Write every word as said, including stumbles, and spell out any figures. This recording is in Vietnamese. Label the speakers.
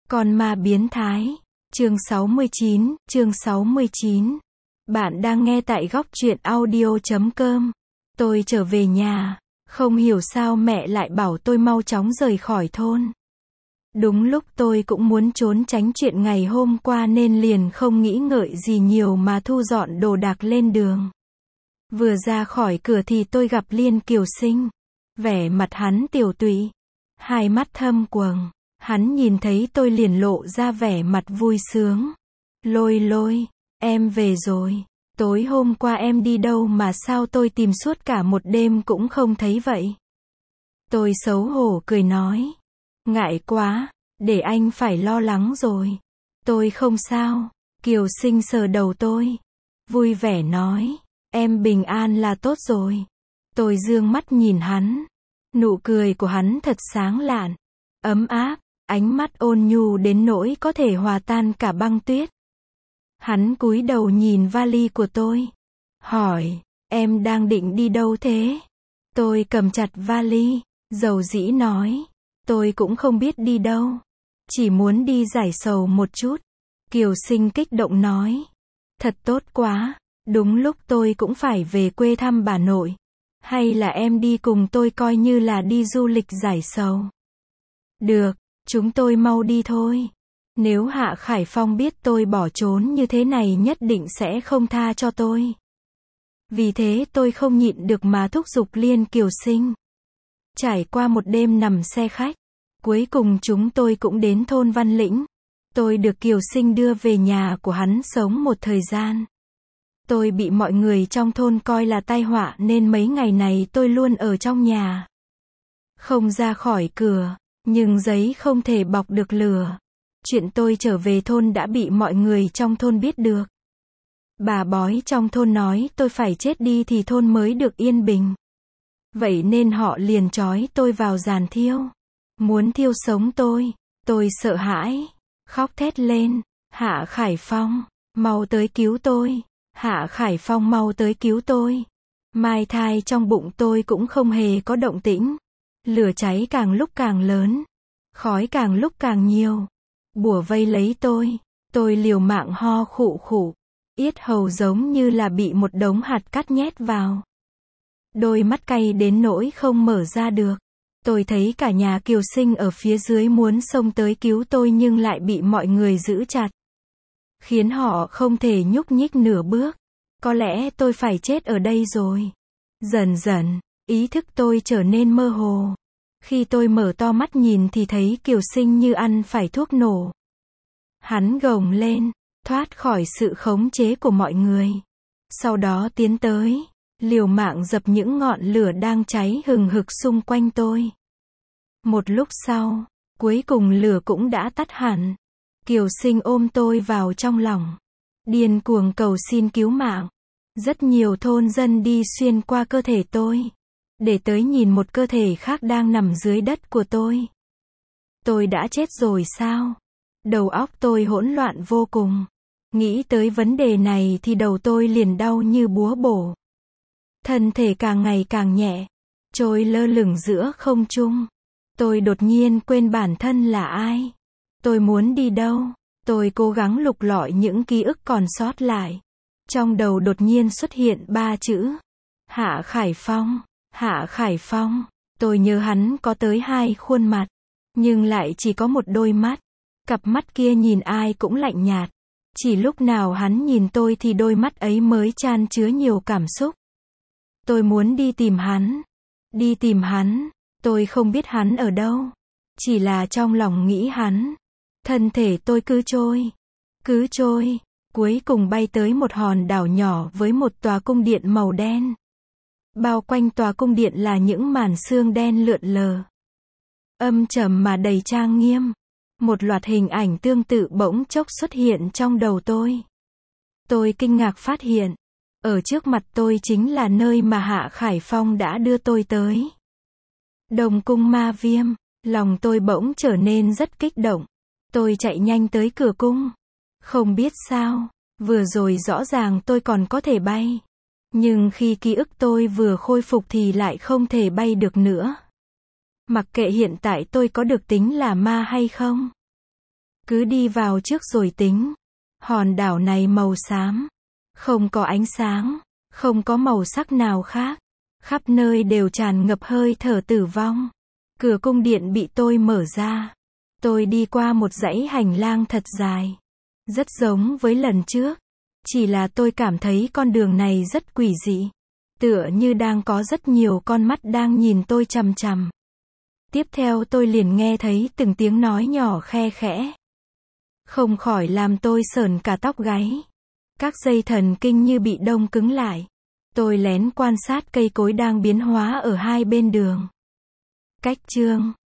Speaker 1: Con ma biến thái. Chương sáu mươi chín, chương sáu mươi chín. Bạn đang nghe tại góc truyện audio chấm com. Tôi trở về nhà, không hiểu sao mẹ lại bảo tôi mau chóng rời khỏi thôn. Đúng lúc tôi cũng muốn trốn tránh chuyện ngày hôm qua nên liền không nghĩ ngợi gì nhiều mà thu dọn đồ đạc lên đường. Vừa ra khỏi cửa thì tôi gặp Liên Kiều Sinh. Vẻ mặt hắn tiều tụy, hai mắt thâm quầng. Hắn nhìn thấy tôi liền lộ ra vẻ mặt vui sướng. Lôi lôi, em về rồi. Tối hôm qua em đi đâu mà sao tôi tìm suốt cả một đêm cũng không thấy vậy? Tôi xấu hổ cười nói. Ngại quá, để anh phải lo lắng rồi. Tôi không sao. Kiều Sinh sờ đầu tôi, vui vẻ nói. Em bình an là tốt rồi. Tôi dương mắt nhìn hắn. Nụ cười của hắn thật sáng lạn, ấm áp, ánh mắt ôn nhu đến nỗi có thể hòa tan cả băng tuyết. Hắn cúi đầu nhìn vali của tôi, hỏi, em đang định đi đâu thế? Tôi cầm chặt vali, dầu dĩ nói, tôi cũng không biết đi đâu, chỉ muốn đi giải sầu một chút. Kiều Sinh kích động nói, thật tốt quá, đúng lúc tôi cũng phải về quê thăm bà nội. Hay là em đi cùng tôi coi như là đi du lịch giải sầu? Được, chúng tôi mau đi thôi. Nếu Hạ Khải Phong biết tôi bỏ trốn như thế này nhất định sẽ không tha cho tôi. Vì thế tôi không nhịn được mà thúc giục Liên Kiều Sinh. Trải qua một đêm nằm xe khách, cuối cùng chúng tôi cũng đến thôn Văn Lĩnh. Tôi được Kiều Sinh đưa về nhà của hắn sống một thời gian. Tôi bị mọi người trong thôn coi là tai họa nên mấy ngày này tôi luôn ở trong nhà, không ra khỏi cửa, nhưng giấy không thể bọc được lửa. Chuyện tôi trở về thôn đã bị mọi người trong thôn biết được. Bà bói trong thôn nói tôi phải chết đi thì thôn mới được yên bình. Vậy nên họ liền trói tôi vào giàn thiêu, muốn thiêu sống tôi. Tôi sợ hãi, khóc thét lên, Hạ Khải Phong, mau tới cứu tôi. Hạ Khải Phong mau tới cứu tôi. Mai thai trong bụng tôi cũng không hề có động tĩnh. Lửa cháy càng lúc càng lớn, khói càng lúc càng nhiều, bủa vây lấy tôi. Tôi liều mạng ho khụ khụ, yết hầu giống như là bị một đống hạt cát nhét vào. Đôi mắt cay đến nỗi không mở ra được. Tôi thấy cả nhà Kiều Sinh ở phía dưới muốn xông tới cứu tôi nhưng lại bị mọi người giữ chặt, khiến họ không thể nhúc nhích nửa bước. Có lẽ tôi phải chết ở đây rồi. Dần dần, ý thức tôi trở nên mơ hồ. Khi tôi mở to mắt nhìn thì thấy Kiều Sinh như ăn phải thuốc nổ. Hắn gồng lên, thoát khỏi sự khống chế của mọi người. Sau đó tiến tới, liều mạng dập những ngọn lửa đang cháy hừng hực xung quanh tôi. Một lúc sau, cuối cùng lửa cũng đã tắt hẳn. Kiều Sinh ôm tôi vào trong lòng, điên cuồng cầu xin cứu mạng. Rất nhiều thôn dân đi xuyên qua cơ thể tôi, để tới nhìn một cơ thể khác đang nằm dưới đất của tôi. Tôi đã chết rồi sao? Đầu óc tôi hỗn loạn vô cùng. Nghĩ tới vấn đề này thì đầu tôi liền đau như búa bổ. Thân thể càng ngày càng nhẹ, trôi lơ lửng giữa không trung. Tôi đột nhiên quên bản thân là ai. Tôi muốn đi đâu? Tôi cố gắng lục lọi những ký ức còn sót lại. Trong đầu đột nhiên xuất hiện ba chữ. Hạ Khải Phong. Hạ Khải Phong. Tôi nhớ hắn có tới hai khuôn mặt, nhưng lại chỉ có một đôi mắt. Cặp mắt kia nhìn ai cũng lạnh nhạt. Chỉ lúc nào hắn nhìn tôi thì đôi mắt ấy mới chan chứa nhiều cảm xúc. Tôi muốn đi tìm hắn. Đi tìm hắn. Tôi không biết hắn ở đâu. Chỉ là trong lòng nghĩ hắn. Thân thể tôi cứ trôi, cứ trôi, cuối cùng bay tới một hòn đảo nhỏ với một tòa cung điện màu đen. Bao quanh tòa cung điện là những màn sương đen lượn lờ, âm trầm mà đầy trang nghiêm. Một loạt hình ảnh tương tự bỗng chốc xuất hiện trong đầu tôi. Tôi kinh ngạc phát hiện, ở trước mặt tôi chính là nơi mà Hạ Khải Phong đã đưa tôi tới. Đồng cung ma viêm, lòng tôi bỗng trở nên rất kích động. Tôi chạy nhanh tới cửa cung. Không biết sao, vừa rồi rõ ràng tôi còn có thể bay. Nhưng khi ký ức tôi vừa khôi phục thì lại không thể bay được nữa. Mặc kệ hiện tại tôi có được tính là ma hay không. Cứ đi vào trước rồi tính. Hòn đảo này màu xám. Không có ánh sáng. Không có màu sắc nào khác. Khắp nơi đều tràn ngập hơi thở tử vong. Cửa cung điện bị tôi mở ra. Tôi đi qua một dãy hành lang thật dài. Rất giống với lần trước. Chỉ là tôi cảm thấy con đường này rất quỷ dị. Tựa như đang có rất nhiều con mắt đang nhìn tôi chằm chằm. Tiếp theo tôi liền nghe thấy từng tiếng nói nhỏ khe khẽ. Không khỏi làm tôi sởn cả tóc gáy. Các dây thần kinh như bị đông cứng lại. Tôi lén quan sát cây cối đang biến hóa ở hai bên đường. Cách chương